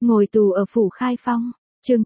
Ngồi tù ở phủ Khai Phong. Chương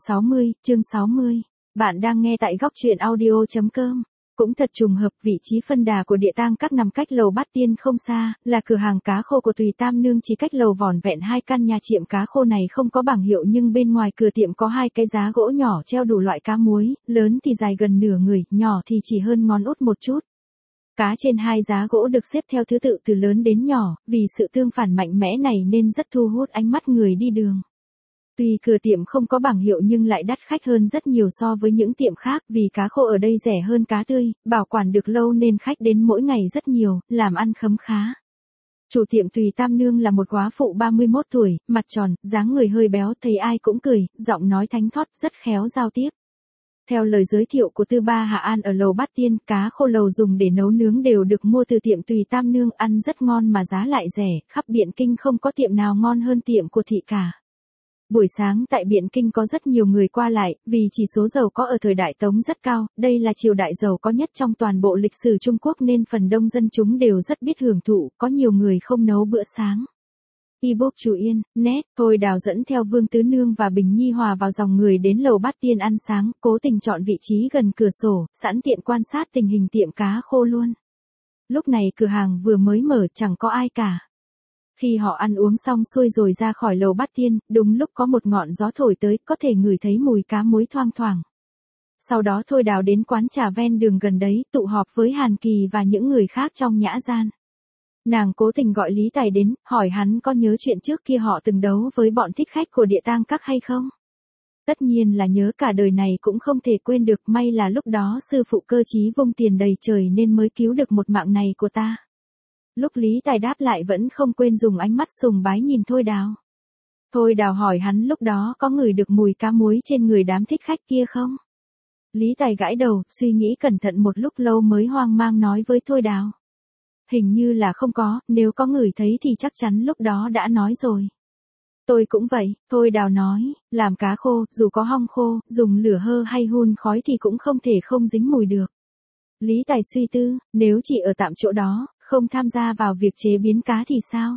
60. Bạn đang nghe tại góc truyện audio.com. Cũng thật trùng hợp, vị trí phân đà của địa tang các nằm cách lầu Bát Tiên không xa, là cửa hàng cá khô của Tùy Tam Nương, chỉ cách lầu vỏn vẹn 2 căn nhà. Tiệm cá khô này không có bảng hiệu, nhưng bên ngoài cửa tiệm có 2 cái giá gỗ nhỏ treo đủ loại cá muối, lớn thì dài gần nửa người, nhỏ thì chỉ hơn ngón út một chút. Cá trên 2 giá gỗ được xếp theo thứ tự từ lớn đến nhỏ, vì sự tương phản mạnh mẽ này nên rất thu hút ánh mắt người đi đường. Tuy cửa tiệm không có bảng hiệu nhưng lại đắt khách hơn rất nhiều so với những tiệm khác, vì cá khô ở đây rẻ hơn cá tươi, bảo quản được lâu nên khách đến mỗi ngày rất nhiều, làm ăn khấm khá. Chủ tiệm Tùy Tam Nương là một góa phụ 31 tuổi, mặt tròn, dáng người hơi béo, thấy ai cũng cười, giọng nói thánh thót, rất khéo giao tiếp. Theo lời giới thiệu của Tư Ba Hạ An ở lầu Bát Tiên, cá khô lầu dùng để nấu nướng đều được mua từ tiệm Tùy Tam Nương, ăn rất ngon mà giá lại rẻ, khắp Biện Kinh không có tiệm nào ngon hơn tiệm của thị cả. Buổi sáng tại Biện Kinh có rất nhiều người qua lại, vì chỉ số giàu có ở thời Đại Tống rất cao, đây là triều đại giàu có nhất trong toàn bộ lịch sử Trung Quốc nên phần đông dân chúng đều rất biết hưởng thụ, có nhiều người không nấu bữa sáng. Ebook Chủ Yên, Net, Thôi Đào dẫn theo Vương Tứ Nương và Bình Nhi hòa vào dòng người đến lầu Bát Tiên ăn sáng, cố tình chọn vị trí gần cửa sổ, sẵn tiện quan sát tình hình tiệm cá khô luôn. Lúc này cửa hàng vừa mới mở, chẳng có ai cả. Khi họ ăn uống xong xuôi rồi ra khỏi lầu Bát Tiên, đúng lúc có một ngọn gió thổi tới, có thể ngửi thấy mùi cá muối thoang thoảng. Sau đó Thôi Đào đến quán trà ven đường gần đấy, tụ họp với Hàn Kỳ và những người khác trong nhã gian. Nàng cố tình gọi Lý Tài đến, hỏi hắn có nhớ chuyện trước kia họ từng đấu với bọn thích khách của địa tang các hay không? Tất nhiên là nhớ, cả đời này cũng không thể quên được, may là lúc đó sư phụ cơ trí vung tiền đầy trời nên mới cứu được một mạng này của ta. Lúc Lý Tài đáp lại vẫn không quên dùng ánh mắt sùng bái nhìn Thôi Đào. Thôi Đào hỏi hắn lúc đó có ngửi được mùi cá muối trên người đám thích khách kia không? Lý Tài gãi đầu, suy nghĩ cẩn thận một lúc lâu mới hoang mang nói với Thôi Đào. Hình như là không có, nếu có ngửi thấy thì chắc chắn lúc đó đã nói rồi. Tôi cũng vậy, Thôi Đào nói, làm cá khô, dù có hong khô, dùng lửa hơ hay hun khói thì cũng không thể không dính mùi được. Lý Tài suy tư, nếu chỉ ở tạm chỗ đó, không tham gia vào việc chế biến cá thì sao?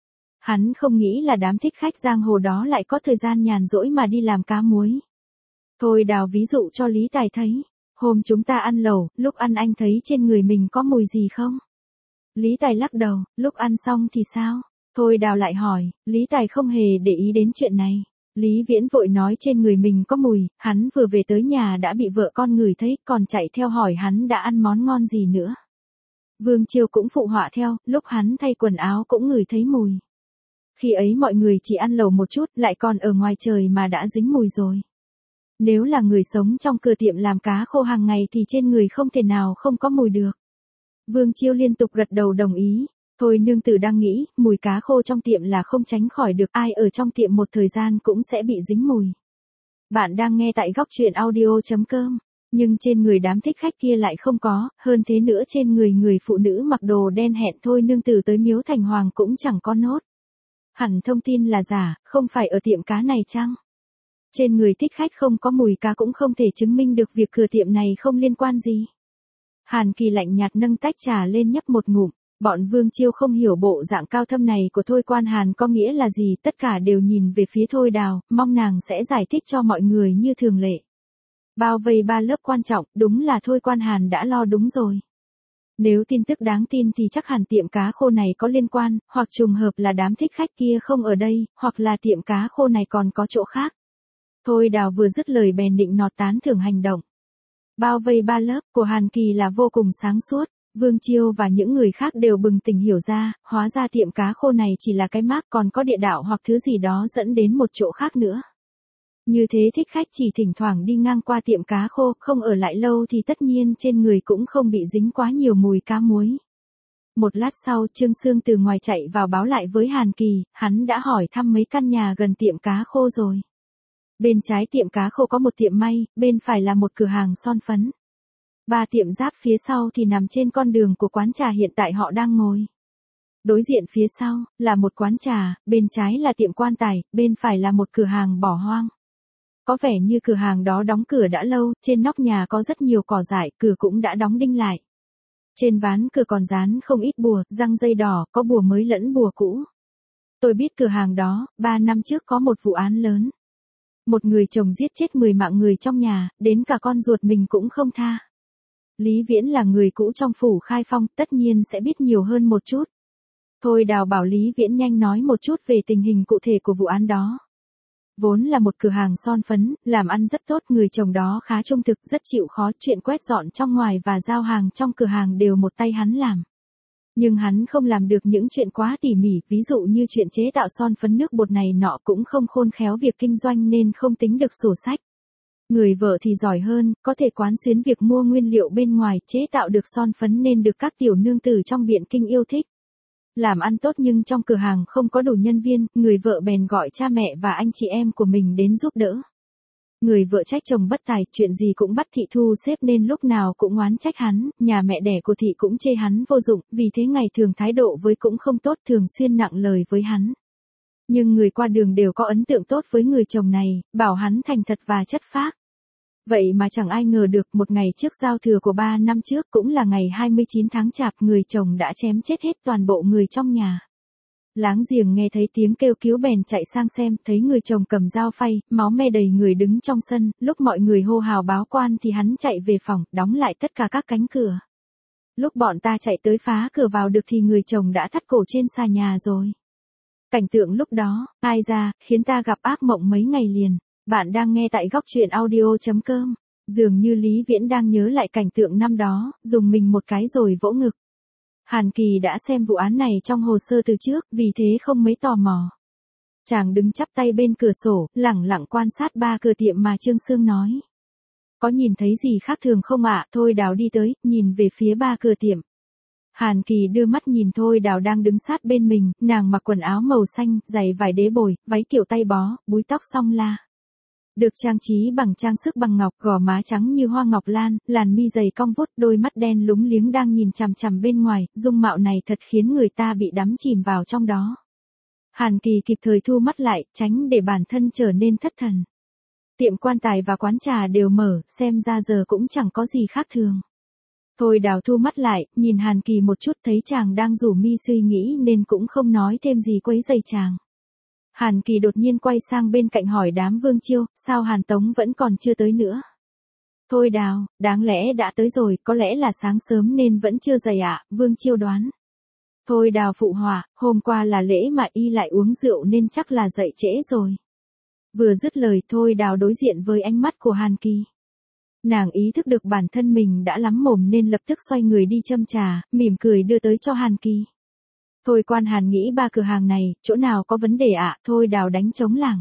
Hắn không nghĩ là đám thích khách giang hồ đó lại có thời gian nhàn rỗi mà đi làm cá muối. Thôi Đào ví dụ cho Lý Tài thấy, hôm chúng ta ăn lẩu, lúc ăn anh thấy trên người mình có mùi gì không? Lý Tài lắc đầu, lúc ăn xong thì sao? Thôi Đào lại hỏi, Lý Tài không hề để ý đến chuyện này. Lý Viễn vội nói trên người mình có mùi, hắn vừa về tới nhà đã bị vợ con ngửi thấy, còn chạy theo hỏi hắn đã ăn món ngon gì nữa. Vương Chiêu cũng phụ họa theo, lúc hắn thay quần áo cũng ngửi thấy mùi. Khi ấy mọi người chỉ ăn lẩu một chút, lại còn ở ngoài trời mà đã dính mùi rồi. Nếu là người sống trong cửa tiệm làm cá khô hàng ngày thì trên người không thể nào không có mùi được. Vương Chiêu liên tục gật đầu đồng ý. Thôi nương tử đang nghĩ, mùi cá khô trong tiệm là không tránh khỏi được, ai ở trong tiệm một thời gian cũng sẽ bị dính mùi. Bạn đang nghe tại góc truyện audio.com. Nhưng trên người đám thích khách kia lại không có, hơn thế nữa trên người phụ nữ mặc đồ đen hẹn Thôi nương tử tới Miếu Thành Hoàng cũng chẳng có nốt. Hẳn thông tin là giả, không phải ở tiệm cá này chăng? Trên người thích khách không có mùi cá cũng không thể chứng minh được việc cửa tiệm này không liên quan gì. Hàn Kỳ lạnh nhạt nâng tách trà lên nhấp một ngụm. Bọn Vương Chiêu không hiểu bộ dạng cao thâm này của Thôi Quan Hàn có nghĩa là gì, tất cả đều nhìn về phía Thôi Đào, mong nàng sẽ giải thích cho mọi người như thường lệ. Bao vây 3 lớp quan trọng, đúng là Thôi Quan Hàn đã lo đúng rồi. Nếu tin tức đáng tin thì chắc hẳn tiệm cá khô này có liên quan, hoặc trùng hợp là đám thích khách kia không ở đây, hoặc là tiệm cá khô này còn có chỗ khác. Thôi Đào vừa dứt lời bèn định nọt tán thưởng hành động. Bao vây 3 lớp của Hàn Kỳ là vô cùng sáng suốt. Vương Chiêu và những người khác đều bừng tỉnh hiểu ra, hóa ra tiệm cá khô này chỉ là cái mác, còn có địa đạo hoặc thứ gì đó dẫn đến một chỗ khác nữa. Như thế thích khách chỉ thỉnh thoảng đi ngang qua tiệm cá khô, không ở lại lâu thì tất nhiên trên người cũng không bị dính quá nhiều mùi cá muối. Một lát sau, Trương Sương từ ngoài chạy vào báo lại với Hàn Kỳ, hắn đã hỏi thăm mấy căn nhà gần tiệm cá khô rồi. Bên trái tiệm cá khô có một tiệm may, bên phải là một cửa hàng son phấn. 3 tiệm giáp phía sau thì nằm trên con đường của quán trà hiện tại họ đang ngồi. Đối diện phía sau là một quán trà, bên trái là tiệm quan tài, bên phải là một cửa hàng bỏ hoang. Có vẻ như cửa hàng đó đóng cửa đã lâu, trên nóc nhà có rất nhiều cỏ dại, cửa cũng đã đóng đinh lại. Trên ván cửa còn dán không ít bùa, răng dây đỏ, có bùa mới lẫn bùa cũ. Tôi biết cửa hàng đó, 3 năm trước có một vụ án lớn. Một người chồng giết chết 10 mạng người trong nhà, đến cả con ruột mình cũng không tha. Lý Viễn là người cũ trong phủ Khai Phong, tất nhiên sẽ biết nhiều hơn một chút. Thôi Đào bảo Lý Viễn nhanh nói một chút về tình hình cụ thể của vụ án đó. Vốn là một cửa hàng son phấn, làm ăn rất tốt, người chồng đó khá trung thực, rất chịu khó, chuyện quét dọn trong ngoài và giao hàng trong cửa hàng đều một tay hắn làm. Nhưng hắn không làm được những chuyện quá tỉ mỉ, ví dụ như chuyện chế tạo son phấn nước bột này nọ, cũng không khôn khéo việc kinh doanh nên không tính được sổ sách. Người vợ thì giỏi hơn, có thể quán xuyến việc mua nguyên liệu bên ngoài, chế tạo được son phấn nên được các tiểu nương tử trong Biện Kinh yêu thích. Làm ăn tốt nhưng trong cửa hàng không có đủ nhân viên, người vợ bèn gọi cha mẹ và anh chị em của mình đến giúp đỡ. Người vợ trách chồng bất tài, chuyện gì cũng bắt thị thu xếp nên lúc nào cũng oán trách hắn, nhà mẹ đẻ của thị cũng chê hắn vô dụng, vì thế ngày thường thái độ với cũng không tốt, thường xuyên nặng lời với hắn. Nhưng người qua đường đều có ấn tượng tốt với người chồng này, bảo hắn thành thật và chất phác. Vậy mà chẳng ai ngờ được, một ngày trước giao thừa của 3 năm trước, cũng là ngày 29 tháng Chạp, người chồng đã chém chết hết toàn bộ người trong nhà. Láng giềng nghe thấy tiếng kêu cứu bèn chạy sang xem, thấy người chồng cầm dao phay, máu me đầy người đứng trong sân, lúc mọi người hô hào báo quan thì hắn chạy về phòng, đóng lại tất cả các cánh cửa. Lúc bọn ta chạy tới phá cửa vào được thì người chồng đã thắt cổ trên xà nhà rồi. Cảnh tượng lúc đó, ai ra, khiến ta gặp ác mộng mấy ngày liền. Bạn đang nghe tại góc truyện audio.com. Dường như Lý Viễn đang nhớ lại cảnh tượng năm đó, dùng mình một cái rồi vỗ ngực. Hàn Kỳ đã xem vụ án này trong hồ sơ từ trước, vì thế không mấy tò mò. Chàng đứng chắp tay bên cửa sổ, lẳng lặng quan sát ba cửa tiệm mà Trương Sương nói. Có nhìn thấy gì khác thường không ạ? Thôi Đào đi tới, nhìn về phía ba cửa tiệm. Hàn Kỳ đưa mắt nhìn Thôi Đào đang đứng sát bên mình, nàng mặc quần áo màu xanh, giày vải đế bồi, váy kiểu tay bó, búi tóc song la. Được trang trí bằng trang sức bằng ngọc, gò má trắng như hoa ngọc lan, làn mi dày cong vút, đôi mắt đen lúng liếng đang nhìn chằm chằm bên ngoài, dung mạo này thật khiến người ta bị đắm chìm vào trong đó. Hàn Kỳ kịp thời thu mắt lại, tránh để bản thân trở nên thất thần. Tiệm quan tài và quán trà đều mở, xem ra giờ cũng chẳng có gì khác thường. Thôi Đào thu mắt lại, nhìn Hàn Kỳ một chút, thấy chàng đang rủ mi suy nghĩ nên cũng không nói thêm gì quấy rầy chàng. Hàn Kỳ đột nhiên quay sang bên cạnh hỏi đám Vương Chiêu, sao Hàn Tống vẫn còn chưa tới nữa? Thôi Đào, đáng lẽ đã tới rồi, có lẽ là sáng sớm nên vẫn chưa dậy ạ, Vương Chiêu đoán. Thôi Đào phụ họa, hôm qua là lễ mà y lại uống rượu nên chắc là dậy trễ rồi. Vừa dứt lời Thôi Đào đối diện với ánh mắt của Hàn Kỳ. Nàng ý thức được bản thân mình đã lắm mồm nên lập tức xoay người đi châm trà, mỉm cười đưa tới cho Hàn Kỳ. Thôi quan Hàn nghĩ ba cửa hàng này, chỗ nào có vấn đề ạ? Thôi Đào đánh trống lảng.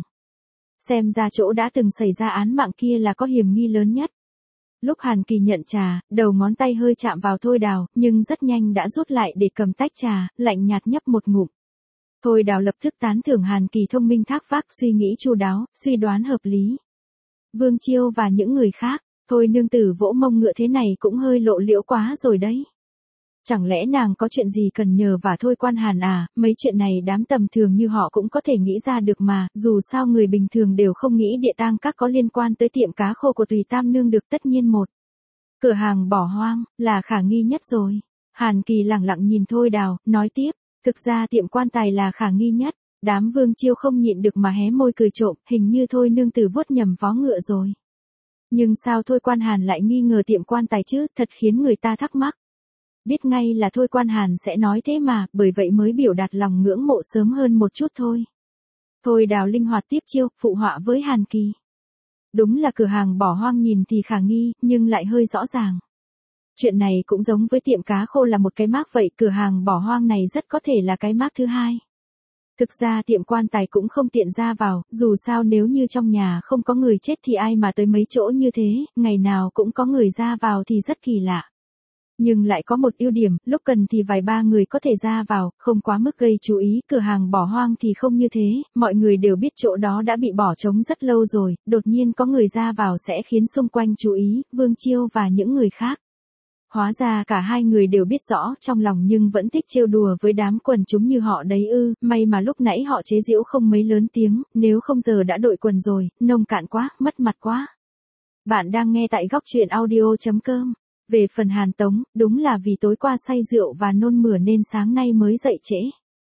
Xem ra chỗ đã từng xảy ra án mạng kia là có hiểm nghi lớn nhất. Lúc Hàn Kỳ nhận trà, đầu ngón tay hơi chạm vào Thôi Đào, nhưng rất nhanh đã rút lại để cầm tách trà, lạnh nhạt nhấp một ngụm. Thôi Đào lập tức tán thưởng Hàn Kỳ thông minh thác phác, suy nghĩ chu đáo, suy đoán hợp lý. Vương Chiêu và những người khác, thôi nương tử vỗ mông ngựa thế này cũng hơi lộ liễu quá rồi đấy. Chẳng lẽ nàng có chuyện gì cần nhờ và Thôi quan Hàn à, mấy chuyện này đám tầm thường như họ cũng có thể nghĩ ra được mà, dù sao người bình thường đều không nghĩ địa tang các có liên quan tới tiệm cá khô của Tùy Tam Nương được. Tất nhiên một cửa hàng bỏ hoang, là khả nghi nhất rồi. Hàn Kỳ lẳng lặng nhìn Thôi Đào, nói tiếp, thực ra tiệm quan tài là khả nghi nhất. Đám Vương Chiêu không nhịn được mà hé môi cười trộm, hình như Thôi nương tử vuốt nhầm vó ngựa rồi. Nhưng sao Thôi quan Hàn lại nghi ngờ tiệm quan tài chứ, thật khiến người ta thắc mắc. Biết ngay là Thôi quan Hàn sẽ nói thế mà, bởi vậy mới biểu đạt lòng ngưỡng mộ sớm hơn một chút thôi. Thôi Đào linh hoạt tiếp chiêu, phụ họa với Hàn Kỳ. Đúng là cửa hàng bỏ hoang nhìn thì khả nghi, nhưng lại hơi rõ ràng. Chuyện này cũng giống với tiệm cá khô là một cái mác vậy, cửa hàng bỏ hoang này rất có thể là cái mác thứ hai. Thực ra tiệm quan tài cũng không tiện ra vào, dù sao nếu như trong nhà không có người chết thì ai mà tới mấy chỗ như thế, ngày nào cũng có người ra vào thì rất kỳ lạ. Nhưng lại có một ưu điểm, lúc cần thì vài ba người có thể ra vào, không quá mức gây chú ý, cửa hàng bỏ hoang thì không như thế, mọi người đều biết chỗ đó đã bị bỏ trống rất lâu rồi, đột nhiên có người ra vào sẽ khiến xung quanh chú ý, Vương Chiêu và những người khác. Hóa ra cả hai người đều biết rõ trong lòng nhưng vẫn thích trêu đùa với đám quần chúng như họ đấy ư, may mà lúc nãy họ chế giễu không mấy lớn tiếng, nếu không giờ đã đội quần rồi, nông cạn quá, mất mặt quá. Bạn đang nghe tại góc truyện audio.com. Về phần Hàn Tống, đúng là vì tối qua say rượu và nôn mửa nên sáng nay mới dậy trễ.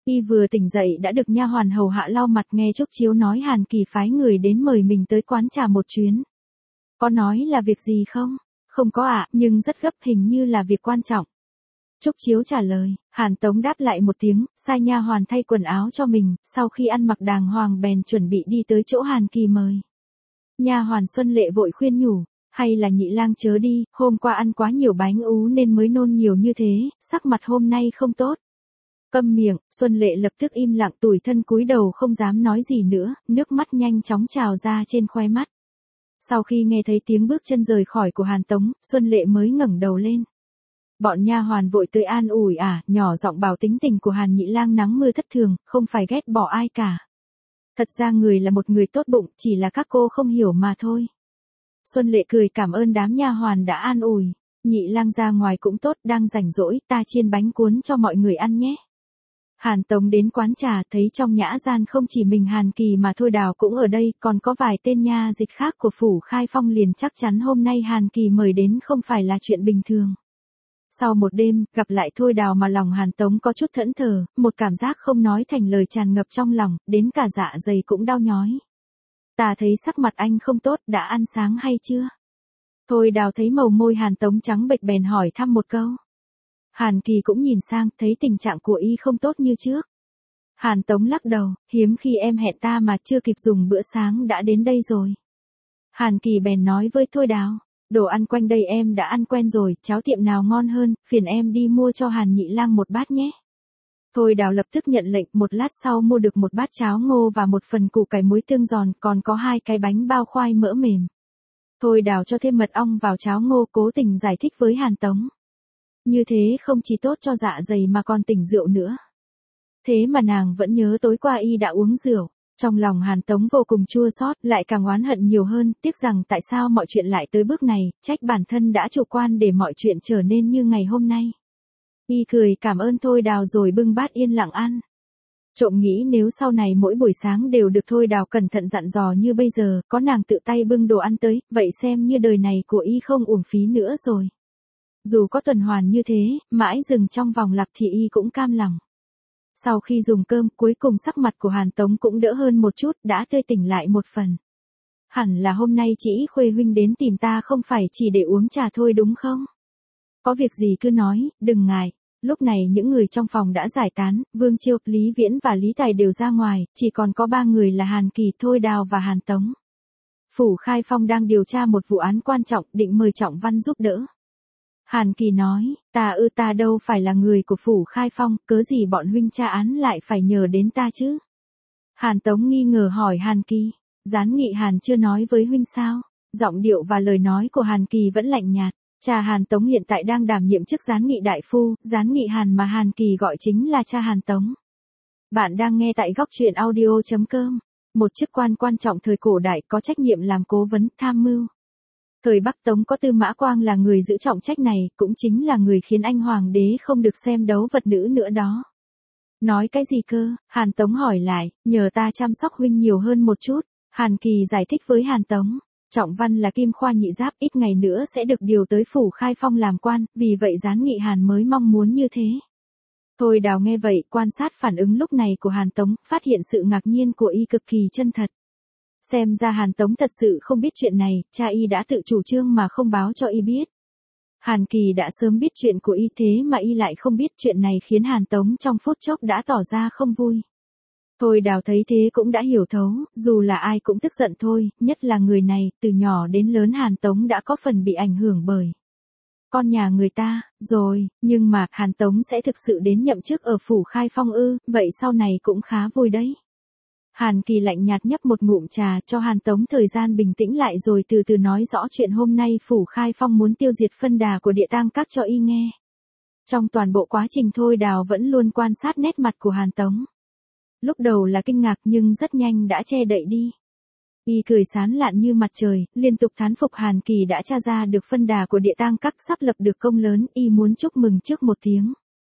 Y vừa tỉnh dậy đã được nha hoàn hầu hạ lau mặt, nghe Trúc Chiếu nói Hàn Kỳ phái người đến mời mình tới quán trà một chuyến. Có nói là việc gì không? Không có ạ, nhưng rất gấp, hình như là việc quan trọng. Trúc Chiếu trả lời. Hàn Tống đáp lại một tiếng, sai nha hoàn thay quần áo cho mình, sau khi ăn mặc đàng hoàng bèn chuẩn bị đi tới chỗ Hàn Kỳ mời. Nha hoàn Xuân Lệ vội khuyên nhủ, hay là nhị lang chớ đi, hôm qua ăn quá nhiều bánh ú nên mới nôn nhiều như thế, sắc mặt hôm nay không tốt. Câm miệng, Xuân Lệ lập tức im lặng, tủi thân cúi đầu không dám nói gì nữa, nước mắt nhanh chóng trào ra trên khóe mắt. Sau khi nghe thấy tiếng bước chân rời khỏi của Hàn Tống, Xuân Lệ mới ngẩng đầu lên. Bọn nha hoàn vội tới an ủi nhỏ giọng bảo tính tình của Hàn nhị lang nắng mưa thất thường, không phải ghét bỏ ai cả. Thật ra người là một người tốt bụng, chỉ là các cô không hiểu mà thôi. Xuân Lệ cười cảm ơn đám nha hoàn đã an ủi. Nhị lang ra ngoài cũng tốt, đang rảnh rỗi, ta chiên bánh cuốn cho mọi người ăn nhé. Hàn Tống đến quán trà, thấy trong nhã gian không chỉ mình Hàn Kỳ mà Thôi Đào cũng ở đây, còn có vài tên nha dịch khác của phủ Khai Phong, liền chắc chắn hôm nay Hàn Kỳ mời đến không phải là chuyện bình thường. Sau một đêm, gặp lại Thôi Đào mà lòng Hàn Tống có chút thẫn thờ, một cảm giác không nói thành lời tràn ngập trong lòng, đến cả dạ dày cũng đau nhói. Ta thấy sắc mặt anh không tốt, đã ăn sáng hay chưa? Thôi Đào thấy màu môi Hàn Tống trắng bệch bèn hỏi thăm một câu. Hàn Kỳ cũng nhìn sang, thấy tình trạng của y không tốt như trước. Hàn Tống lắc đầu, hiếm khi em hẹn ta mà chưa kịp dùng bữa sáng đã đến đây rồi. Hàn Kỳ bèn nói với Thôi Đào, đồ ăn quanh đây em đã ăn quen rồi, cháo tiệm nào ngon hơn, phiền em đi mua cho Hàn nhị lang một bát nhé. Thôi Đào lập tức nhận lệnh, một lát sau mua được một bát cháo ngô và một phần củ cải muối tương giòn, còn có 2 cái bánh bao khoai mỡ mềm. Thôi Đào cho thêm mật ong vào cháo ngô, cố tình giải thích với Hàn Tống. Như thế không chỉ tốt cho dạ dày mà còn tỉnh rượu nữa. Thế mà nàng vẫn nhớ tối qua y đã uống rượu. Trong lòng Hàn Tống vô cùng chua xót, lại càng oán hận nhiều hơn, tiếc rằng tại sao mọi chuyện lại tới bước này, trách bản thân đã chủ quan để mọi chuyện trở nên như ngày hôm nay. Y cười cảm ơn Thôi Đào rồi bưng bát yên lặng ăn. Trộm nghĩ nếu sau này mỗi buổi sáng đều được Thôi Đào cẩn thận dặn dò như bây giờ, có nàng tự tay bưng đồ ăn tới, vậy xem như đời này của y không uổng phí nữa rồi. Dù có tuần hoàn như thế, mãi dừng trong vòng lặp thì y cũng cam lòng. Sau khi dùng cơm, cuối cùng sắc mặt của Hàn Tống cũng đỡ hơn một chút, đã tươi tỉnh lại một phần. Hẳn là hôm nay chị Khuê huynh đến tìm ta không phải chỉ để uống trà thôi đúng không? Có việc gì cứ nói, đừng ngại. Lúc này những người trong phòng đã giải tán, Vương Chiêu, Lý Viễn và Lý Tài đều ra ngoài, chỉ còn có 3 người là Hàn Kỳ, Thôi Đào và Hàn Tống. Phủ Khai Phong đang điều tra một vụ án quan trọng, định mời Trọng Văn giúp đỡ. Hàn Kỳ nói, ta đâu phải là người của phủ Khai Phong, cớ gì bọn huynh tra án lại phải nhờ đến ta chứ? Hàn Tống nghi ngờ hỏi Hàn Kỳ, Gián Nghị Hàn chưa nói với huynh sao? Giọng điệu và lời nói của Hàn Kỳ vẫn lạnh nhạt. Cha Hàn Tống hiện tại đang đảm nhiệm chức Gián Nghị đại phu, Gián Nghị Hàn mà Hàn Kỳ gọi chính là cha Hàn Tống. Bạn đang nghe tại góc truyện audio.com. Một chức quan quan trọng thời cổ đại có trách nhiệm làm cố vấn, tham mưu. Thời Bắc Tống có Tư Mã Quang là người giữ trọng trách này, cũng chính là người khiến anh hoàng đế không được xem đấu vật nữ nữa đó. Nói cái gì cơ? Hàn Tống hỏi lại, nhờ ta chăm sóc huynh nhiều hơn một chút. Hàn Kỳ giải thích với Hàn Tống. Trọng Văn là kim khoa nhị giáp, ít ngày nữa sẽ được điều tới phủ Khai Phong làm quan, vì vậy Gián Nghị Hàn mới mong muốn như thế. Thôi Đào nghe vậy, quan sát phản ứng lúc này của Hàn Tống, phát hiện sự ngạc nhiên của y cực kỳ chân thật. Xem ra Hàn Tống thật sự không biết chuyện này, cha y đã tự chủ trương mà không báo cho y biết. Hàn Kỳ đã sớm biết chuyện của y thế mà y lại không biết, chuyện này khiến Hàn Tống trong phút chốc đã tỏ ra không vui. Thôi Đào thấy thế cũng đã hiểu thấu, dù là ai cũng tức giận thôi, nhất là người này, từ nhỏ đến lớn Hàn Tống đã có phần bị ảnh hưởng bởi con nhà người ta, rồi, nhưng mà, Hàn Tống sẽ thực sự đến nhậm chức ở phủ Khai Phong ư, vậy sau này cũng khá vui đấy. Hàn Kỳ lạnh nhạt nhấp một ngụm trà cho Hàn Tống thời gian bình tĩnh lại rồi từ từ nói rõ chuyện hôm nay phủ Khai Phong muốn tiêu diệt phân đà của Địa Tang Các cho y nghe. Trong toàn bộ quá trình Thôi Đào vẫn luôn quan sát nét mặt của Hàn Tống. Lúc đầu là kinh ngạc nhưng rất nhanh đã che đậy đi. Y cười sán lạn như mặt trời, liên tục thán phục Hàn Kỳ đã tra ra được phân đà của Địa Tang Các sắp lập được công lớn, y muốn chúc mừng trước một tiếng.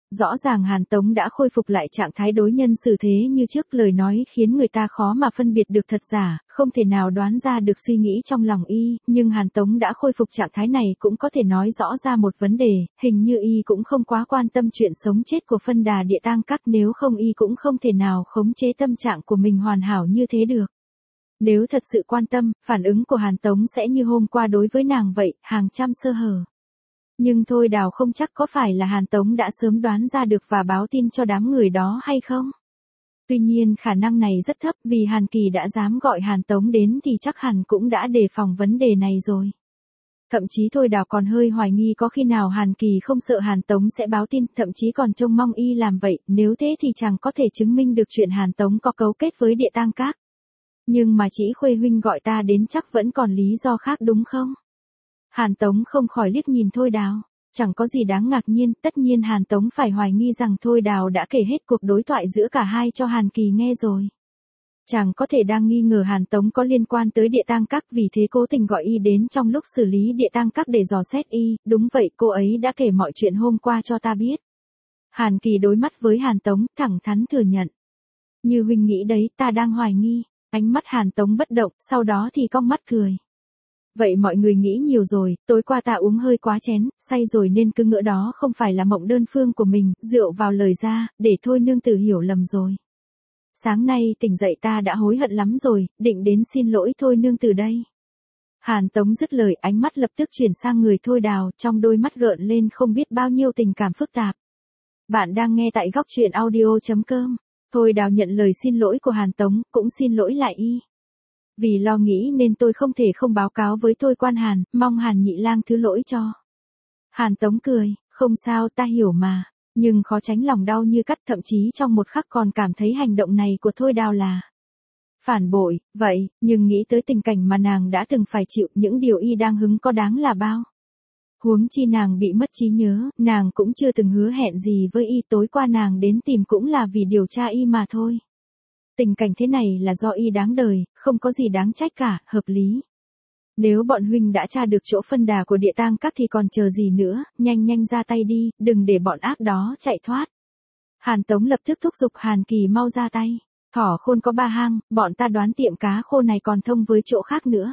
Rõ ràng Hàn Tống đã khôi phục lại trạng thái đối nhân xử thế như trước, lời nói khiến người ta khó mà phân biệt được thật giả, không thể nào đoán ra được suy nghĩ trong lòng y, nhưng Hàn Tống đã khôi phục trạng thái này cũng có thể nói rõ ra một vấn đề, hình như y cũng không quá quan tâm chuyện sống chết của phân đà Địa Tang Các, nếu không y cũng không thể nào khống chế tâm trạng của mình hoàn hảo như thế được. Nếu thật sự quan tâm, phản ứng của Hàn Tống sẽ như hôm qua đối với nàng vậy, hàng trăm sơ hở. Nhưng Thôi Đào không chắc có phải là Hàn Tống đã sớm đoán ra được và báo tin cho đám người đó hay không. Tuy nhiên khả năng này rất thấp, vì Hàn Kỳ đã dám gọi Hàn Tống đến thì chắc hẳn cũng đã đề phòng vấn đề này rồi. Thậm chí Thôi Đào còn hơi hoài nghi có khi nào Hàn Kỳ không sợ Hàn Tống sẽ báo tin, thậm chí còn trông mong y làm vậy, nếu thế thì chẳng có thể chứng minh được chuyện Hàn Tống có cấu kết với Địa Tang Các. Nhưng mà chỉ Khuê huynh gọi ta đến chắc vẫn còn lý do khác đúng không? Hàn Tống không khỏi liếc nhìn Thôi Đào. Chẳng có gì đáng ngạc nhiên, tất nhiên Hàn Tống phải hoài nghi rằng Thôi Đào đã kể hết cuộc đối thoại giữa cả hai cho Hàn Kỳ nghe rồi. Chàng có thể đang nghi ngờ Hàn Tống có liên quan tới Địa Tang Các, vì thế cố tình gọi y đến trong lúc xử lý Địa Tang Các để dò xét y, đúng vậy, cô ấy đã kể mọi chuyện hôm qua cho ta biết. Hàn Kỳ đối mắt với Hàn Tống, thẳng thắn thừa nhận. Như huynh nghĩ đấy, ta đang hoài nghi. Ánh mắt Hàn Tống bất động, sau đó thì cong mắt cười. Vậy mọi người nghĩ nhiều rồi, tối qua ta uống hơi quá chén, say rồi nên cứ ngỡ đó không phải là mộng đơn phương của mình, rượu vào lời ra, để Thôi nương tử hiểu lầm rồi. Sáng nay tỉnh dậy ta đã hối hận lắm rồi, định đến xin lỗi Thôi nương tử đây. Hàn Tống dứt lời, ánh mắt lập tức chuyển sang người Thôi Đào, trong đôi mắt gợn lên không biết bao nhiêu tình cảm phức tạp. Bạn đang nghe tại góc truyện audio.com. Thôi Đào nhận lời xin lỗi của Hàn Tống, cũng xin lỗi lại y. Vì lo nghĩ nên tôi không thể không báo cáo với Thôi quan Hàn, mong Hàn nhị lang thứ lỗi cho. Hàn Tống cười, không sao, ta hiểu mà, nhưng khó tránh lòng đau như cắt, thậm chí trong một khắc còn cảm thấy hành động này của Thôi Đào là phản bội, vậy, nhưng nghĩ tới tình cảnh mà nàng đã từng phải chịu, những điều y đang hứng có đáng là bao. Huống chi nàng bị mất trí nhớ, nàng cũng chưa từng hứa hẹn gì với y, tối qua nàng đến tìm cũng là vì điều tra y mà thôi. Tình cảnh thế này là do y đáng đời, không có gì đáng trách cả, hợp lý. Nếu bọn huynh đã tra được chỗ phân đà của Địa Tang Các thì còn chờ gì nữa, nhanh nhanh ra tay đi, đừng để bọn ác đó chạy thoát. Hàn Tống lập tức thúc giục Hàn Kỳ mau ra tay. Thỏ khôn có 3 hang, bọn ta đoán tiệm cá khô này còn thông với chỗ khác nữa.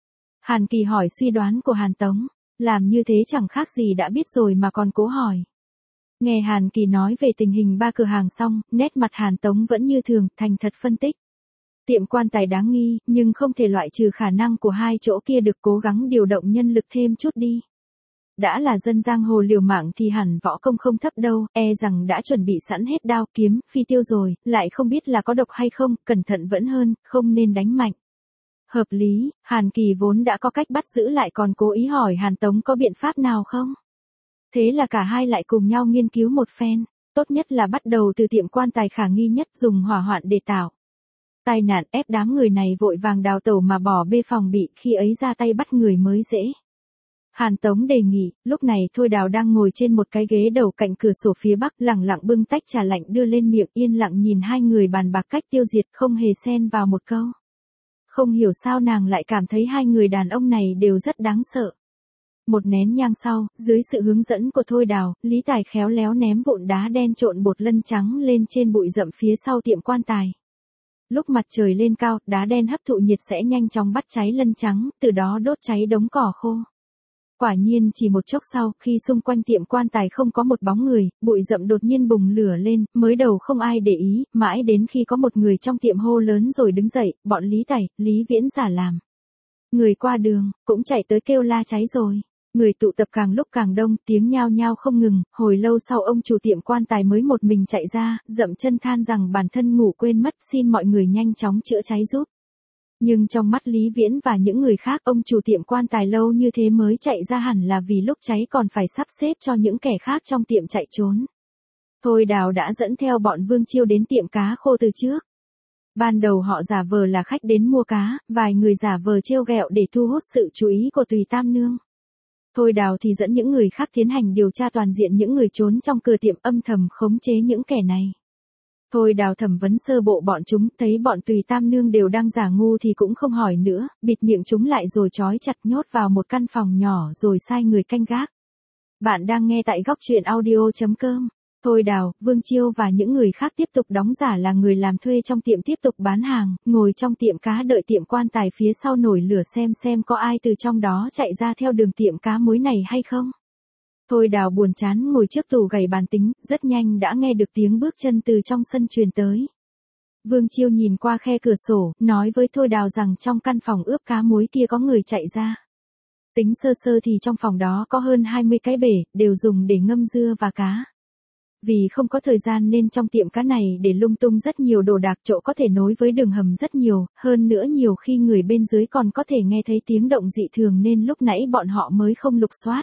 Hàn Kỳ hỏi suy đoán của Hàn Tống, làm như thế chẳng khác gì đã biết rồi mà còn cố hỏi. Nghe Hàn Kỳ nói về tình hình 3 cửa hàng xong, nét mặt Hàn Tống vẫn như thường, thành thật phân tích. Tiệm quan tài đáng nghi, nhưng không thể loại trừ khả năng của hai chỗ kia được, cố gắng điều động nhân lực thêm chút đi. Đã là dân giang hồ liều mạng thì hẳn võ công không thấp đâu, e rằng đã chuẩn bị sẵn hết đao kiếm, phi tiêu rồi, lại không biết là có độc hay không, cẩn thận vẫn hơn, không nên đánh mạnh. Hợp lý, Hàn Kỳ vốn đã có cách bắt giữ lại còn cố ý hỏi Hàn Tống có biện pháp nào không? Thế là cả hai lại cùng nhau nghiên cứu một phen, tốt nhất là bắt đầu từ tiệm quan tài khả nghi nhất, dùng hỏa hoạn để tạo tai nạn, ép đám người này vội vàng đào tẩu mà bỏ bê phòng bị, khi ấy ra tay bắt người mới dễ. Hàn Tống đề nghị, lúc này Thôi Đào đang ngồi trên một cái ghế đầu cạnh cửa sổ phía bắc, lẳng lặng bưng tách trà lạnh đưa lên miệng, yên lặng nhìn hai người bàn bạc cách tiêu diệt, không hề xen vào một câu. Không hiểu sao nàng lại cảm thấy hai người đàn ông này đều rất đáng sợ. Một nén nhang sau, dưới sự hướng dẫn của Thôi Đào, Lý Tài khéo léo ném vụn đá đen trộn bột lân trắng lên trên bụi rậm phía sau tiệm quan tài. Lúc mặt trời lên cao, đá đen hấp thụ nhiệt sẽ nhanh chóng bắt cháy lân trắng, từ đó đốt cháy đống cỏ khô. Quả nhiên chỉ một chốc sau, khi xung quanh tiệm quan tài không có một bóng người, bụi rậm đột nhiên bùng lửa lên, mới đầu không ai để ý, mãi đến khi có một người trong tiệm hô lớn rồi đứng dậy, bọn Lý Tài, Lý Viễn giả làm. Người qua đường, cũng chạy tới kêu la cháy rồi. Người tụ tập càng lúc càng đông, tiếng nhao nhao không ngừng, hồi lâu sau ông chủ tiệm quan tài mới một mình chạy ra, dậm chân than rằng bản thân ngủ quên mất, xin mọi người nhanh chóng chữa cháy giúp. Nhưng trong mắt Lý Viễn và những người khác, ông chủ tiệm quan tài lâu như thế mới chạy ra hẳn là vì lúc cháy còn phải sắp xếp cho những kẻ khác trong tiệm chạy trốn. Thôi Đào đã dẫn theo bọn Vương Chiêu đến tiệm cá khô từ trước. Ban đầu họ giả vờ là khách đến mua cá, vài người giả vờ trêu ghẹo để thu hút sự chú ý của Tùy Tam Nương. Thôi Đào thì dẫn những người khác tiến hành điều tra toàn diện những người trốn trong cửa tiệm, âm thầm khống chế những kẻ này. Thôi Đào thẩm vấn sơ bộ bọn chúng, thấy bọn Tùy Tam Nương đều đang giả ngu thì cũng không hỏi nữa, bịt miệng chúng lại rồi trói chặt nhốt vào một căn phòng nhỏ rồi sai người canh gác. Bạn đang nghe tại góc truyện audio.com. Thôi Đào, Vương Chiêu và những người khác tiếp tục đóng giả là người làm thuê trong tiệm tiếp tục bán hàng, ngồi trong tiệm cá đợi tiệm quan tài phía sau nổi lửa xem có ai từ trong đó chạy ra theo đường tiệm cá muối này hay không. Thôi Đào buồn chán ngồi trước tủ gảy bàn tính, rất nhanh đã nghe được tiếng bước chân từ trong sân truyền tới. Vương Chiêu nhìn qua khe cửa sổ, nói với Thôi Đào rằng trong căn phòng ướp cá muối kia có người chạy ra. Tính sơ sơ thì trong phòng đó có hơn 20 cái bể, đều dùng để ngâm dưa và cá. Vì không có thời gian nên trong tiệm cá này để lung tung rất nhiều đồ đạc, chỗ có thể nối với đường hầm rất nhiều, hơn nữa nhiều khi người bên dưới còn có thể nghe thấy tiếng động dị thường nên lúc nãy bọn họ mới không lục soát.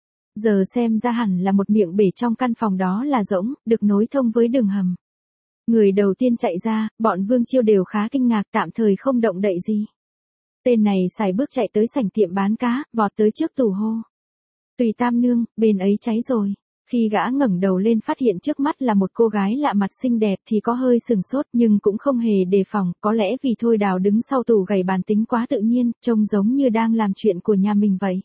Giờ xem ra hẳn là một miệng bể trong căn phòng đó là rỗng, được nối thông với đường hầm. Người đầu tiên chạy ra, bọn Vương Chiêu đều khá kinh ngạc, tạm thời không động đậy gì. Tên này xài bước chạy tới sảnh tiệm bán cá, vọt tới trước tủ hô. Tùy Tam Nương, bên ấy cháy rồi. Khi gã ngẩng đầu lên phát hiện trước mắt là một cô gái lạ mặt xinh đẹp thì có hơi sừng sốt nhưng cũng không hề đề phòng, có lẽ vì Thôi Đào đứng sau tủ gảy bàn tính quá tự nhiên, trông giống như đang làm chuyện của nhà mình vậy.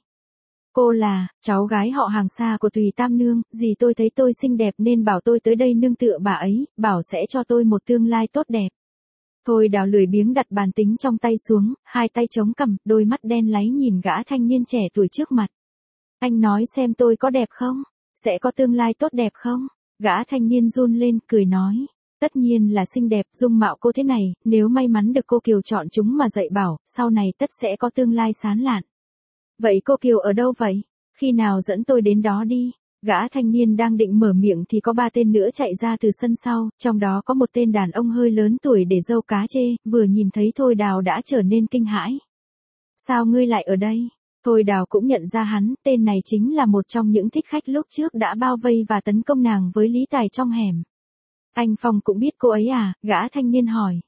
Cô là, cháu gái họ hàng xa của Tùy Tam Nương, dì tôi thấy tôi xinh đẹp nên bảo tôi tới đây nương tựa bà ấy, bảo sẽ cho tôi một tương lai tốt đẹp. Thôi Đào lười biếng đặt bàn tính trong tay xuống, hai tay chống cằm, đôi mắt đen láy nhìn gã thanh niên trẻ tuổi trước mặt. Anh nói xem tôi có đẹp không? Sẽ có tương lai tốt đẹp không? Gã thanh niên run lên, cười nói. Tất nhiên là xinh đẹp, dung mạo cô thế này, nếu may mắn được cô Kiều chọn chúng mà dạy bảo, sau này tất sẽ có tương lai sáng lạn. Vậy cô Kiều ở đâu vậy? Khi nào dẫn tôi đến đó đi? Gã thanh niên đang định mở miệng thì có 3 tên nữa chạy ra từ sân sau, trong đó có một tên đàn ông hơi lớn tuổi để râu cá chê, vừa nhìn thấy Thôi Đào đã trở nên kinh hãi. Sao ngươi lại ở đây? Thôi Đào cũng nhận ra hắn, tên này chính là một trong những thích khách lúc trước đã bao vây và tấn công nàng với Lý Tài trong hẻm. Anh Phong cũng biết cô ấy à? Gã thanh niên hỏi.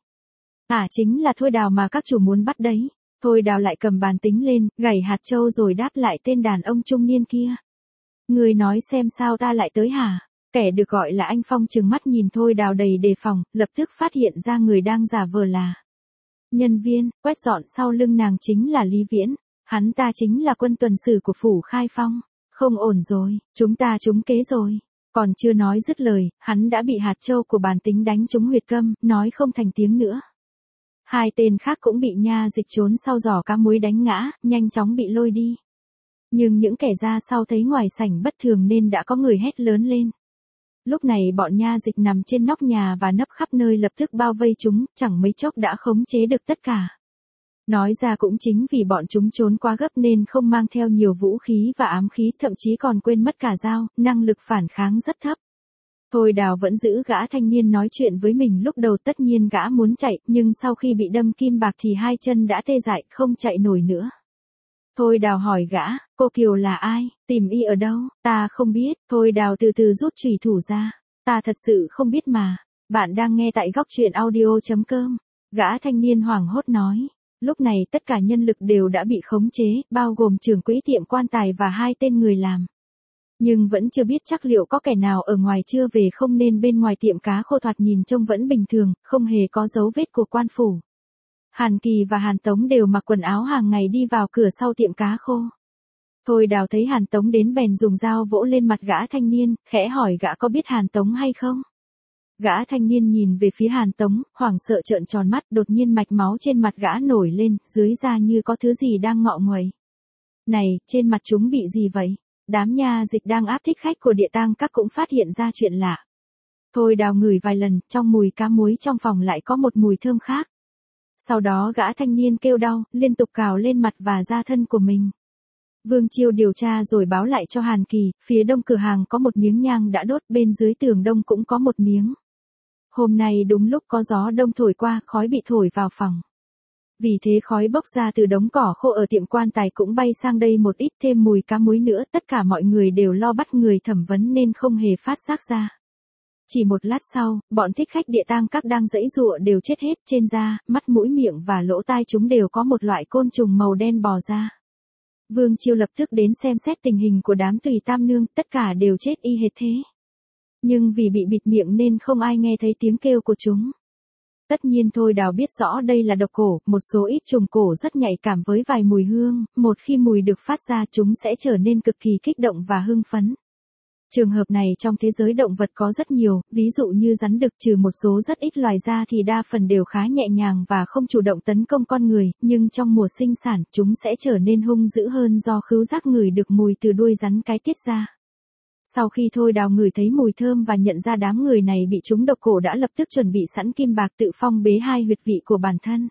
Chính là Thôi Đào mà các chủ muốn bắt đấy. Thôi Đào lại cầm bàn tính lên, gảy hạt châu rồi đáp lại tên đàn ông trung niên kia. Người nói xem sao ta lại tới hả? Kẻ được gọi là anh Phong trừng mắt nhìn Thôi Đào đầy đề phòng, lập tức phát hiện ra người đang giả vờ là nhân viên, quét dọn sau lưng nàng chính là Lý Viễn. Hắn ta chính là quân tuần sử của phủ Khai Phong. Không ổn rồi, chúng ta trúng kế rồi. Còn chưa nói dứt lời, hắn đã bị hạt châu của bàn tính đánh trúng huyệt câm, nói không thành tiếng nữa. Hai tên khác cũng bị nha dịch trốn sau giỏ cá muối đánh ngã, nhanh chóng bị lôi đi. Nhưng những kẻ ra sau thấy ngoài sảnh bất thường nên đã có người hét lớn lên. Lúc này bọn nha dịch nằm trên nóc nhà và nấp khắp nơi lập tức bao vây chúng, chẳng mấy chốc đã khống chế được tất cả. Nói ra cũng chính vì bọn chúng trốn quá gấp nên không mang theo nhiều vũ khí và ám khí, thậm chí còn quên mất cả dao, năng lực phản kháng rất thấp. Thôi Đào vẫn giữ gã thanh niên nói chuyện với mình lúc đầu, tất nhiên gã muốn chạy, nhưng sau khi bị đâm kim bạc thì hai chân đã tê dại, không chạy nổi nữa. Thôi Đào hỏi gã, cô Kiều là ai, tìm y ở đâu? Ta không biết. Thôi Đào từ từ rút chùy thủ ra. Ta thật sự không biết mà. Bạn đang nghe tại góc truyện audio.com. Gã thanh niên hoảng hốt nói. Lúc này tất cả nhân lực đều đã bị khống chế, bao gồm trưởng quỹ tiệm quan tài và hai tên người làm. Nhưng vẫn chưa biết chắc liệu có kẻ nào ở ngoài chưa về không, nên bên ngoài tiệm cá khô thoạt nhìn trông vẫn bình thường, không hề có dấu vết của quan phủ. Hàn Kỳ và Hàn Tống đều mặc quần áo hàng ngày đi vào cửa sau tiệm cá khô. Thôi Đào thấy Hàn Tống đến bèn dùng dao vỗ lên mặt gã thanh niên, khẽ hỏi gã có biết Hàn Tống hay không. Gã thanh niên nhìn về phía Hàn Tống, hoảng sợ trợn tròn mắt, đột nhiên mạch máu trên mặt gã nổi lên, dưới da như có thứ gì đang ngọ nguậy. Này, trên mặt chúng bị gì vậy? Đám nha dịch đang áp thích khách của địa tang các cũng phát hiện ra chuyện lạ. Thôi Đào ngửi vài lần, trong mùi cá muối trong phòng lại có một mùi thơm khác. Sau đó gã thanh niên kêu đau, liên tục cào lên mặt và da thân của mình. Vương Chiêu điều tra rồi báo lại cho Hàn Kỳ, phía đông cửa hàng có một miếng nhang đã đốt, bên dưới tường đông cũng có một miếng. Hôm nay đúng lúc có gió đông thổi qua, khói bị thổi vào phòng. Vì thế khói bốc ra từ đống cỏ khô ở tiệm quan tài cũng bay sang đây một ít, thêm mùi cá muối nữa, tất cả mọi người đều lo bắt người thẩm vấn nên không hề phát giác ra. Chỉ một lát sau, bọn thích khách địa tang các đang giãy giụa đều chết hết, trên da, mắt mũi miệng và lỗ tai chúng đều có một loại côn trùng màu đen bò ra. Vương Chiêu lập tức đến xem xét tình hình của đám Tùy Tam Nương, tất cả đều chết y hệt thế. Nhưng vì bị bịt miệng nên không ai nghe thấy tiếng kêu của chúng. Tất nhiên Thôi Đào biết rõ đây là độc cổ, một số ít trùng cổ rất nhạy cảm với vài mùi hương, một khi mùi được phát ra chúng sẽ trở nên cực kỳ kích động và hưng phấn. Trường hợp này trong thế giới động vật có rất nhiều, ví dụ như rắn đực, trừ một số rất ít loài ra thì đa phần đều khá nhẹ nhàng và không chủ động tấn công con người, nhưng trong mùa sinh sản, chúng sẽ trở nên hung dữ hơn do khứu giác ngửi được mùi từ đuôi rắn cái tiết ra. Sau khi Thôi Đào ngửi thấy mùi thơm và nhận ra đám người này bị trúng độc, cổ đã lập tức chuẩn bị sẵn kim bạc tự phong bế hai huyệt vị của bản thân.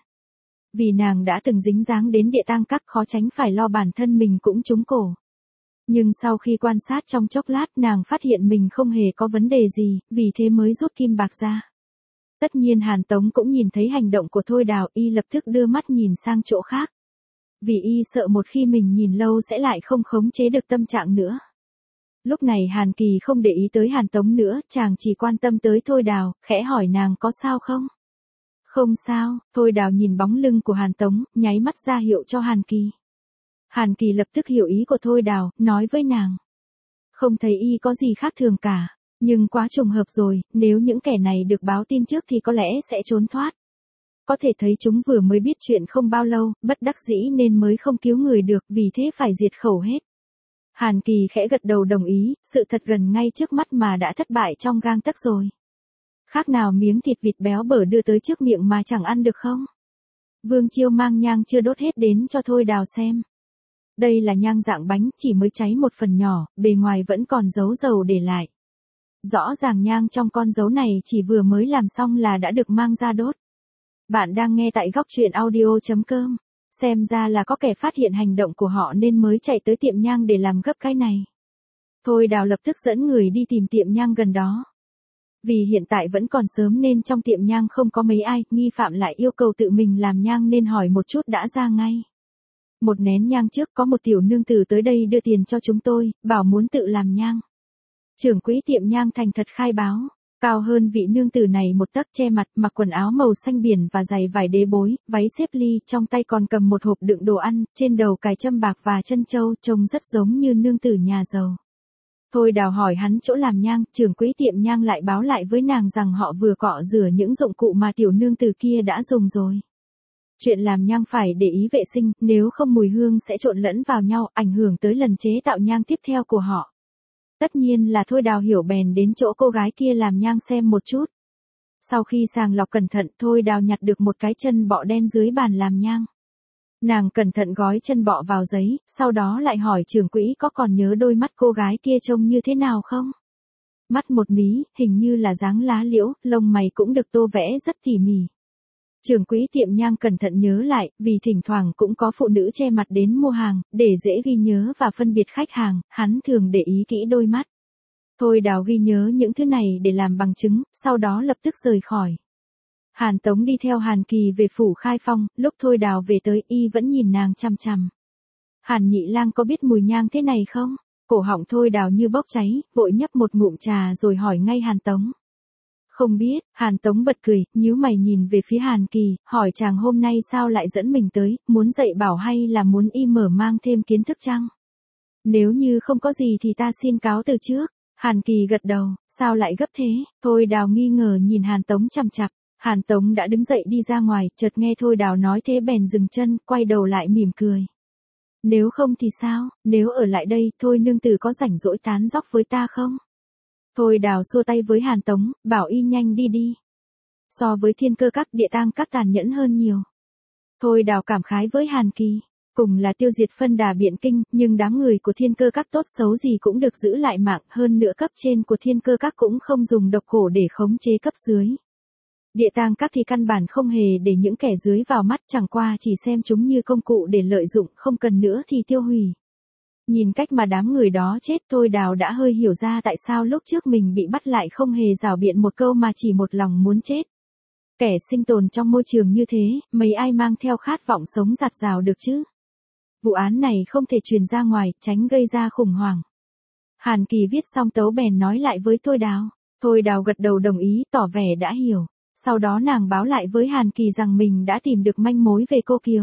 Vì nàng đã từng dính dáng đến địa tang các, khó tránh phải lo bản thân mình cũng trúng cổ. Nhưng sau khi quan sát trong chốc lát, nàng phát hiện mình không hề có vấn đề gì, vì thế mới rút kim bạc ra. Tất nhiên Hàn Tống cũng nhìn thấy hành động của Thôi Đào, y lập tức đưa mắt nhìn sang chỗ khác. Vì y sợ một khi mình nhìn lâu sẽ lại không khống chế được tâm trạng nữa. Lúc này Hàn Kỳ không để ý tới Hàn Tống nữa, chàng chỉ quan tâm tới Thôi Đào, khẽ hỏi nàng có sao không? Không sao. Thôi Đào nhìn bóng lưng của Hàn Tống, nháy mắt ra hiệu cho Hàn Kỳ. Hàn Kỳ lập tức hiểu ý của Thôi Đào, nói với nàng. Không thấy y có gì khác thường cả, nhưng quá trùng hợp rồi, nếu những kẻ này được báo tin trước thì có lẽ sẽ trốn thoát. Có thể thấy chúng vừa mới biết chuyện không bao lâu, bất đắc dĩ nên mới không cứu người được, vì thế phải diệt khẩu hết. Hàn Kỳ khẽ gật đầu đồng ý, sự thật gần ngay trước mắt mà đã thất bại trong gang tấc rồi. Khác nào miếng thịt vịt béo bở đưa tới trước miệng mà chẳng ăn được không? Vương Chiêu mang nhang chưa đốt hết đến cho Thôi Đào xem. Đây là nhang dạng bánh, chỉ mới cháy một phần nhỏ, bề ngoài vẫn còn dấu dầu để lại. Rõ ràng nhang trong con dấu này chỉ vừa mới làm xong là đã được mang ra đốt. Bạn đang nghe tại góc truyện audio.com. Xem ra là có kẻ phát hiện hành động của họ nên mới chạy tới tiệm nhang để làm gấp cái này. Thôi Đào lập tức dẫn người đi tìm tiệm nhang gần đó. Vì hiện tại vẫn còn sớm nên trong tiệm nhang không có mấy ai, nghi phạm lại yêu cầu tự mình làm nhang nên hỏi một chút đã ra ngay. Một nén nhang trước có một tiểu nương tử tới đây đưa tiền cho chúng tôi, bảo muốn tự làm nhang. Trưởng quỹ tiệm nhang thành thật khai báo, cao hơn vị nương tử này một tấc, che mặt, mặc quần áo màu xanh biển và giày vải đế bối, váy xếp ly, trong tay còn cầm một hộp đựng đồ ăn, trên đầu cài châm bạc và chân châu, trông rất giống như nương tử nhà giàu. Thôi Đào hỏi hắn chỗ làm nhang, trưởng quỹ tiệm nhang lại báo lại với nàng rằng họ vừa cọ rửa những dụng cụ mà tiểu nương tử kia đã dùng rồi. Chuyện làm nhang phải để ý vệ sinh, nếu không mùi hương sẽ trộn lẫn vào nhau, ảnh hưởng tới lần chế tạo nhang tiếp theo của họ. Tất nhiên là Thôi Đào hiểu bèn đến chỗ cô gái kia làm nhang xem một chút. Sau khi sàng lọc cẩn thận, Thôi Đào nhặt được một cái chân bọ đen dưới bàn làm nhang. Nàng cẩn thận gói chân bọ vào giấy, sau đó lại hỏi trưởng quỹ có còn nhớ đôi mắt cô gái kia trông như thế nào không? Mắt một mí, hình như là dáng lá liễu, lông mày cũng được tô vẽ rất tỉ mỉ. Trưởng quỹ tiệm nhang cẩn thận nhớ lại, vì thỉnh thoảng cũng có phụ nữ che mặt đến mua hàng, để dễ ghi nhớ và phân biệt khách hàng, hắn thường để ý kỹ đôi mắt. Thôi Đào ghi nhớ những thứ này để làm bằng chứng, sau đó lập tức rời khỏi. Hàn Tống đi theo Hàn Kỳ về phủ Khai Phong, lúc Thôi Đào về tới y vẫn nhìn nàng chằm chằm. Hàn Nhị Lang có biết mùi nhang thế này không? Cổ họng Thôi Đào như bốc cháy, vội nhấp một ngụm trà rồi hỏi ngay Hàn Tống. Không biết. Hàn Tống bật cười, nhíu mày nhìn về phía Hàn Kỳ, hỏi chàng hôm nay sao lại dẫn mình tới, muốn dạy bảo hay là muốn y mở mang thêm kiến thức chăng? Nếu như không có gì thì ta xin cáo từ trước. Hàn Kỳ gật đầu, sao lại gấp thế? Thôi Đào nghi ngờ nhìn Hàn Tống chằm chằm. Hàn Tống đã đứng dậy đi ra ngoài, chợt nghe Thôi Đào nói thế bèn dừng chân, quay đầu lại mỉm cười. Nếu không thì sao, nếu ở lại đây, Thôi nương tử có rảnh rỗi tán dóc với ta không? Thôi Đào xua tay với Hàn Tống, bảo y nhanh đi đi. So với Thiên Cơ Các, Địa Tang Các tàn nhẫn hơn nhiều. Thôi Đào cảm khái với Hàn Kỳ, cùng là tiêu diệt phân đà biện kinh, nhưng đám người của Thiên Cơ Các tốt xấu gì cũng được giữ lại mạng, hơn nữa cấp trên của Thiên Cơ Các cũng không dùng độc cổ để khống chế cấp dưới. Địa Tang Các thì căn bản không hề để những kẻ dưới vào mắt, chẳng qua chỉ xem chúng như công cụ để lợi dụng, không cần nữa thì tiêu hủy. Nhìn cách mà đám người đó chết, Thôi Đào đã hơi hiểu ra tại sao lúc trước mình bị bắt lại không hề rảo biện một câu mà chỉ một lòng muốn chết. Kẻ sinh tồn trong môi trường như thế, mấy ai mang theo khát vọng sống dạt dào được chứ? Vụ án này không thể truyền ra ngoài, tránh gây ra khủng hoảng. Hàn Kỳ viết xong tấu bèn nói lại với Thôi Đào. Thôi Đào gật đầu đồng ý, tỏ vẻ đã hiểu. Sau đó nàng báo lại với Hàn Kỳ rằng mình đã tìm được manh mối về cô Kiều.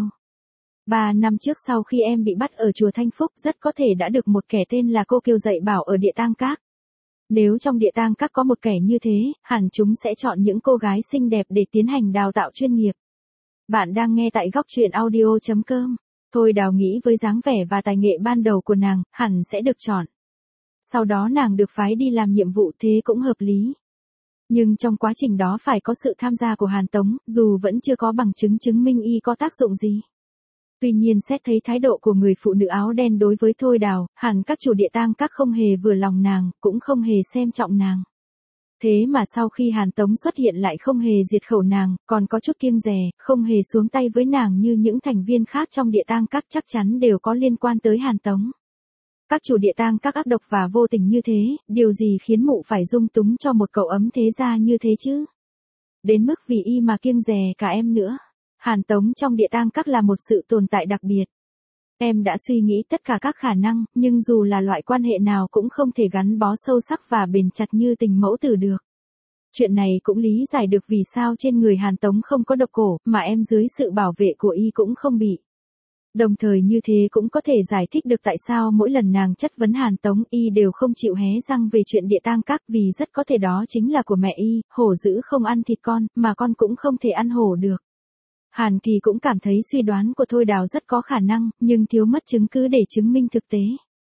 3 năm trước sau khi em bị bắt ở chùa Thanh Phúc, rất có thể đã được một kẻ tên là cô Kiều dạy bảo ở Địa Tang Các. Nếu trong Địa Tang Các có một kẻ như thế, hẳn chúng sẽ chọn những cô gái xinh đẹp để tiến hành đào tạo chuyên nghiệp. Bạn đang nghe tại góc truyện audio.com. Thôi Đào nghĩ với dáng vẻ và tài nghệ ban đầu của nàng, hẳn sẽ được chọn. sau đó nàng được phái đi làm nhiệm vụ thế cũng hợp lý. Nhưng trong quá trình đó phải có sự tham gia của Hàn Tống, dù vẫn chưa có bằng chứng chứng minh y có tác dụng gì. Tuy nhiên xét thấy thái độ của người phụ nữ áo đen đối với Thôi Đào, hẳn các chủ địa tang các không hề vừa lòng nàng, cũng không hề xem trọng nàng. Thế mà sau khi Hàn Tống xuất hiện lại không hề diệt khẩu nàng, còn có chút kiêng dè, không hề xuống tay với nàng như những thành viên khác trong địa tang các chắc chắn đều có liên quan tới Hàn Tống. Các chủ địa tang các ác độc và vô tình như thế, điều gì khiến mụ phải dung túng cho một cậu ấm thế gia như thế chứ? Đến mức vì y mà kiêng dè cả em nữa. Hàn Tống trong địa tang các là một sự tồn tại đặc biệt. Em đã suy nghĩ tất cả các khả năng, nhưng dù là loại quan hệ nào cũng không thể gắn bó sâu sắc và bền chặt như tình mẫu tử được. Chuyện này cũng lý giải được vì sao trên người Hàn Tống không có độc cổ, mà em dưới sự bảo vệ của y cũng không bị. Đồng thời như thế cũng có thể giải thích được tại sao mỗi lần nàng chất vấn Hàn Tống y đều không chịu hé răng về chuyện địa tang các, vì rất có thể đó chính là của mẹ y, hổ dữ không ăn thịt con, mà con cũng không thể ăn hổ được. Hàn Kỳ cũng cảm thấy suy đoán của Thôi Đào rất có khả năng, nhưng thiếu mất chứng cứ để chứng minh thực tế.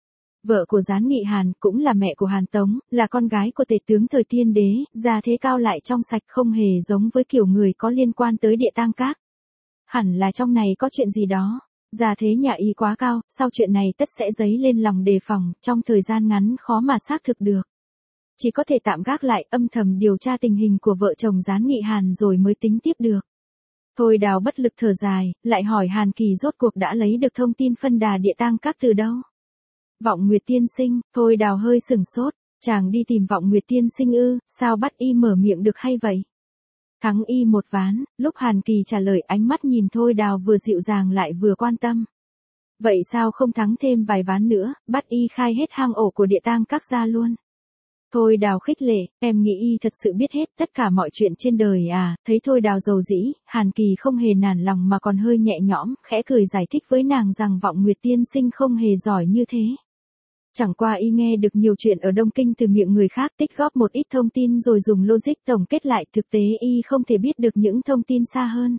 Vợ của Gián Nghị Hàn cũng là mẹ của Hàn Tống, là con gái của tể tướng thời Tiên Đế, gia thế cao lại trong sạch, không hề giống với kiểu người có liên quan tới địa tang các. Hẳn là trong này có chuyện gì đó. Gia thế nhà y quá cao, sau chuyện này tất sẽ dấy lên lòng đề phòng, trong thời gian ngắn khó mà xác thực được. Chỉ có thể tạm gác lại, âm thầm điều tra tình hình của vợ chồng Gián Nghị Hàn rồi mới tính tiếp được. Thôi Đào bất lực thở dài, lại hỏi Hàn Kỳ rốt cuộc đã lấy được thông tin phân đà địa tang các từ đâu. Vọng Nguyệt tiên sinh. Thôi Đào hơi sửng sốt, chàng đi tìm Vọng Nguyệt tiên sinh ư, sao bắt y mở miệng được hay vậy? Thắng y một ván. Lúc Hàn Kỳ trả lời, ánh mắt nhìn Thôi Đào vừa dịu dàng lại vừa quan tâm. Vậy sao không thắng thêm vài ván nữa, bắt y khai hết hang ổ của địa tang các ra luôn. Thôi Đào khích lệ, em nghĩ y thật sự biết hết tất cả mọi chuyện trên đời à? Thấy Thôi Đào dầu dĩ, Hàn Kỳ không hề nản lòng mà còn hơi nhẹ nhõm, khẽ cười giải thích với nàng rằng Vọng Nguyệt tiên sinh không hề giỏi như thế. Chẳng qua y nghe được nhiều chuyện ở Đông Kinh từ miệng người khác, tích góp một ít thông tin rồi dùng logic tổng kết lại, thực tế y không thể biết được những thông tin xa hơn.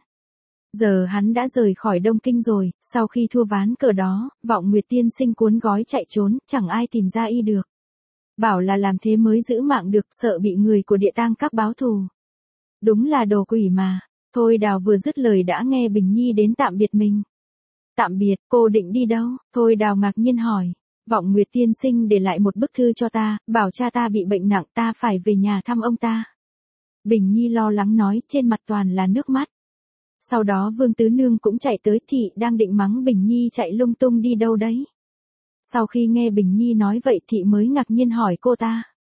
Giờ hắn đã rời khỏi Đông Kinh rồi, sau khi thua ván cờ đó, Vọng Nguyệt tiên sinh cuốn gói chạy trốn, chẳng ai tìm ra y được. Bảo là làm thế mới giữ mạng được, sợ bị người của địa tang các báo thù. Đúng là đồ quỷ mà. Thôi Đào vừa dứt lời đã nghe Bình Nhi đến tạm biệt mình. Tạm biệt, cô định đi đâu? Thôi Đào ngạc nhiên hỏi. Vọng Nguyệt tiên sinh để lại một bức thư cho ta, bảo cha ta bị bệnh nặng, ta phải về nhà thăm ông ta. Bình Nhi lo lắng nói, trên mặt toàn là nước mắt. Sau đó Vương Tứ Nương cũng chạy tới, thị đang định mắng Bình Nhi chạy lung tung đi đâu đấy. Sau khi nghe Bình Nhi nói vậy thị mới ngạc nhiên hỏi cô ta.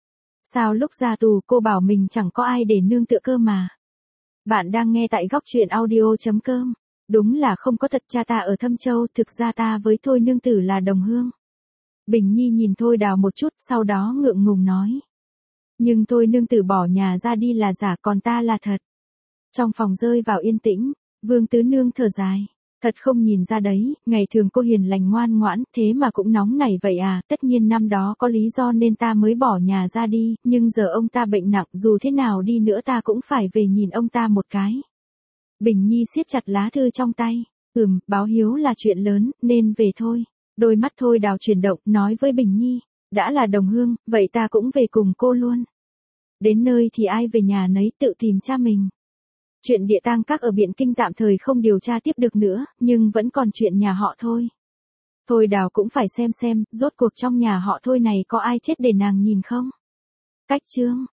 Sao lúc ra tù cô bảo mình chẳng có ai để nương tựa cơ mà. Bạn đang nghe tại góc truyện audio.com. Đúng là không có thật, cha ta ở Thâm Châu, thực ra ta với Thôi nương tử là đồng hương. Bình Nhi nhìn Thôi Đào một chút, sau đó ngượng ngùng nói. Nhưng Thôi nương tử bỏ nhà ra đi là giả, còn ta là thật. Trong phòng rơi vào yên tĩnh, Vương Tứ Nương thở dài. Thật không nhìn ra đấy, ngày thường cô hiền lành ngoan ngoãn, thế mà cũng nóng nảy vậy à, tất nhiên năm đó có lý do nên ta mới bỏ nhà ra đi, nhưng giờ ông ta bệnh nặng, dù thế nào đi nữa ta cũng phải về nhìn ông ta một cái. Bình Nhi siết chặt lá thư trong tay, báo hiếu là chuyện lớn, nên về thôi. Đôi mắt Thôi Đào chuyển động, nói với Bình Nhi, đã là đồng hương, vậy ta cũng về cùng cô luôn. Đến nơi thì ai về nhà nấy, tự tìm cha mình. Chuyện địa tang các ở Biện Kinh tạm thời không điều tra tiếp được nữa, nhưng vẫn còn chuyện nhà họ Thôi. Thôi Đào cũng phải xem, rốt cuộc trong nhà họ Thôi này có ai chết để nàng nhìn không? Cách chương